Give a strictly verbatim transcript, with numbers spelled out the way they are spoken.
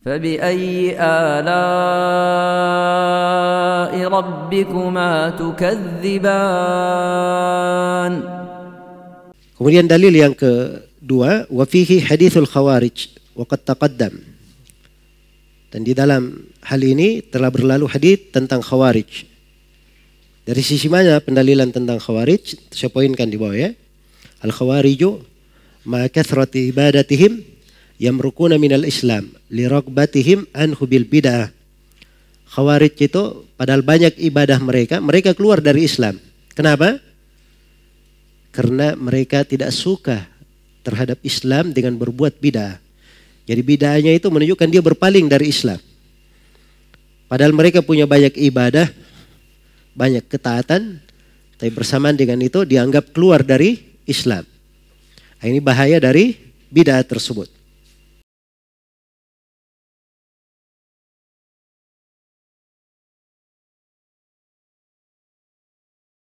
فبأي آلاء ربكما تكذبان. Kemudian dalil yang kedua, wa fihi hadithul khawarij wa qad taqaddam. Dan di dalam hal ini telah berlalu hadits tentang khawarij. Dari sisi mana pendalilan tentang khawarij? Saya poinkan di bawah ya. Al khawariju ma kathrati ibadatihim yamrukuna minal islam liraqbatihim anhu bil bid'ah. Khawarij itu padahal banyak ibadah mereka, mereka keluar dari Islam. Kenapa? Karena mereka tidak suka terhadap Islam dengan berbuat bid'ah. Jadi bid'ahnya itu menunjukkan dia berpaling dari Islam. Padahal mereka punya banyak ibadah, banyak ketaatan, tapi bersamaan dengan itu dianggap keluar dari Islam. Ini bahaya dari bid'ah tersebut.